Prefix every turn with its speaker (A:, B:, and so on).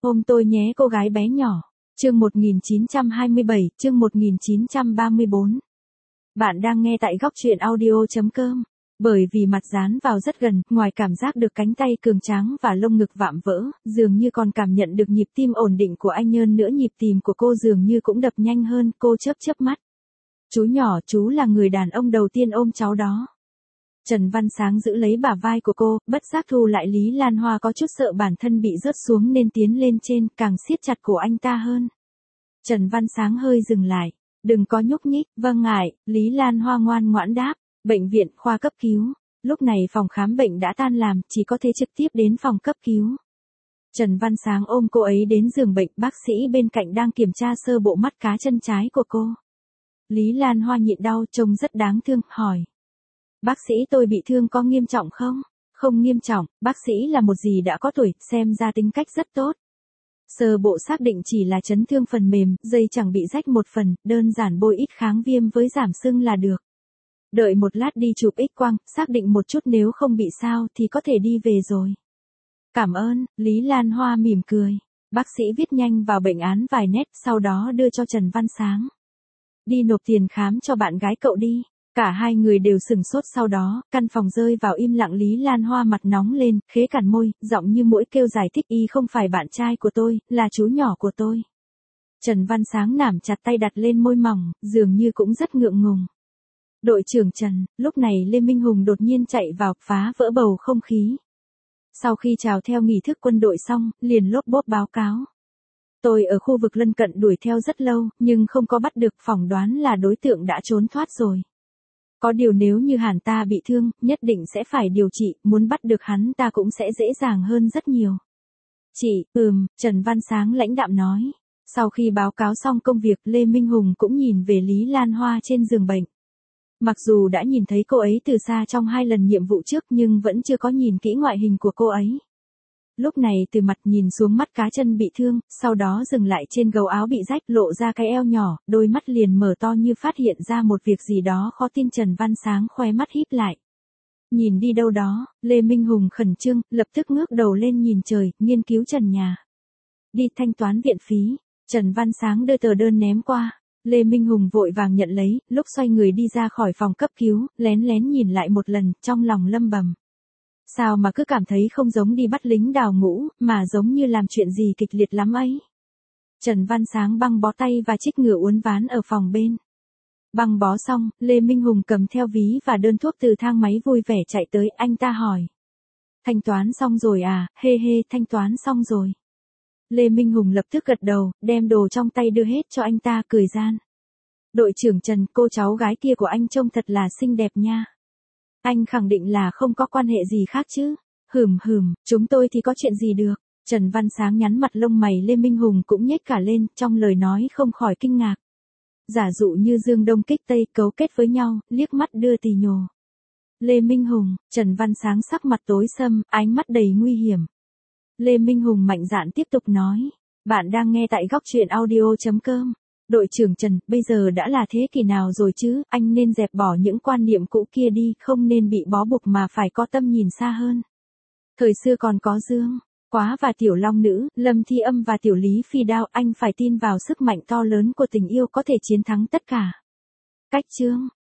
A: Ôm tôi nhé cô gái bé nhỏ. Chương 1927, chương 1934. Bạn đang nghe tại góc truyện audio.com. Bởi vì mặt dán vào rất gần, ngoài cảm giác được cánh tay cường tráng và lông ngực vạm vỡ, dường như còn cảm nhận được nhịp tim ổn định của anh hơn nữa, nhịp tim của cô dường như cũng đập nhanh hơn, cô chớp chớp mắt. Chú nhỏ, chú là người đàn ông đầu tiên ôm cháu đó. Trần Văn Sáng giữ lấy bả vai của cô, bất giác thu lại. Lý Lan Hoa có chút sợ bản thân bị rớt xuống nên tiến lên trên, càng siết chặt cổ anh ta hơn. Trần Văn Sáng hơi dừng lại. Đừng có nhúc nhích. Vâng ngại, Lý Lan Hoa ngoan ngoãn đáp. Bệnh viện, khoa cấp cứu. Lúc này phòng khám bệnh đã tan làm, chỉ có thể trực tiếp đến phòng cấp cứu. Trần Văn Sáng ôm cô ấy đến giường bệnh, bác sĩ bên cạnh đang kiểm tra sơ bộ mắt cá chân trái của cô. Lý Lan Hoa nhịn đau, trông rất đáng thương, hỏi. Bác sĩ, tôi bị thương có nghiêm trọng không? Không nghiêm trọng, bác sĩ là một dì đã có tuổi, xem ra tính cách rất tốt. Sơ bộ xác định chỉ là chấn thương phần mềm, dây chẳng bị rách một phần, đơn giản bôi ít kháng viêm với giảm sưng là được. Đợi một lát đi chụp X-quang, xác định một chút, nếu không bị sao thì có thể đi về rồi. Cảm ơn, Lý Lan Hoa mỉm cười. Bác sĩ viết nhanh vào bệnh án vài nét, sau đó đưa cho Trần Văn Sáng. Đi nộp tiền khám cho bạn gái cậu đi. Cả hai người đều sừng sốt, sau đó, căn phòng rơi vào im lặng. Lý Lan Hoa mặt nóng lên, khế cằn môi, giọng như muỗi kêu giải thích, y không phải bạn trai của tôi, là chú nhỏ của tôi. Trần Văn Sáng nắm chặt tay đặt lên môi mỏng, dường như cũng rất ngượng ngùng. Đội trưởng Trần, lúc này Lê Minh Hùng đột nhiên chạy vào, phá vỡ bầu không khí. Sau khi chào theo nghi thức quân đội xong, liền lốp bốp báo cáo. Tôi ở khu vực lân cận đuổi theo rất lâu, nhưng không có bắt được, phỏng đoán là đối tượng đã trốn thoát rồi. Có điều nếu như hắn ta bị thương, nhất định sẽ phải điều trị, muốn bắt được hắn ta cũng sẽ dễ dàng hơn rất nhiều. Chị, Trần Văn Sáng lãnh đạm nói. Sau khi báo cáo xong công việc, Lê Minh Hùng cũng nhìn về Lý Lan Hoa trên giường bệnh. Mặc dù đã nhìn thấy cô ấy từ xa trong 2 lần nhiệm vụ trước nhưng vẫn chưa có nhìn kỹ ngoại hình của cô ấy. Lúc này từ mặt nhìn xuống mắt cá chân bị thương, sau đó dừng lại trên gấu áo bị rách, lộ ra cái eo nhỏ, đôi mắt liền mở to như phát hiện ra một việc gì đó khó tin. Trần Văn Sáng khóe mắt híp lại. Nhìn đi đâu đó, Lê Minh Hùng khẩn trương, lập tức ngước đầu lên nhìn trời, nghiên cứu trần nhà. Đi thanh toán viện phí. Trần Văn Sáng đưa tờ đơn ném qua. Lê Minh Hùng vội vàng nhận lấy, lúc xoay người đi ra khỏi phòng cấp cứu, lén lén nhìn lại một lần, trong lòng lẩm bẩm. Sao mà cứ cảm thấy không giống đi bắt lính đào ngũ, mà giống như làm chuyện gì kịch liệt lắm ấy. Trần Văn Sáng băng bó tay và trích ngựa uốn ván ở phòng bên. Băng bó xong, Lê Minh Hùng cầm theo ví và đơn thuốc từ thang máy vui vẻ chạy tới, anh ta hỏi. Thanh toán xong rồi à, hê hê, thanh toán xong rồi. Lê Minh Hùng lập tức gật đầu, đem đồ trong tay đưa hết cho anh ta, cười gian. Đội trưởng Trần, cô cháu gái kia của anh trông thật là xinh đẹp nha. Anh khẳng định là không có quan hệ gì khác chứ. Chúng tôi thì có chuyện gì được. Trần Văn Sáng nhắn mặt lông mày Lê Minh Hùng cũng nhếch cả lên, trong lời nói không khỏi kinh ngạc. Giả dụ như Dương Đông kích Tây cấu kết với nhau, liếc mắt đưa tì nhồ. Lê Minh Hùng, Trần Văn Sáng sắc mặt tối sầm, ánh mắt đầy nguy hiểm. Lê Minh Hùng mạnh dạn tiếp tục nói. Bạn đang nghe tại góc truyện audio.com. Đội trưởng Trần, bây giờ đã là thế kỷ nào rồi chứ, anh nên dẹp bỏ những quan niệm cũ kia đi, không nên bị bó buộc mà phải có tâm nhìn xa hơn. Thời xưa còn có Dương Quá và Tiểu Long Nữ, Lâm Thi Âm và Tiểu Lý Phi Đao, anh phải tin vào sức mạnh to lớn của tình yêu có thể chiến thắng tất cả. Cách chương,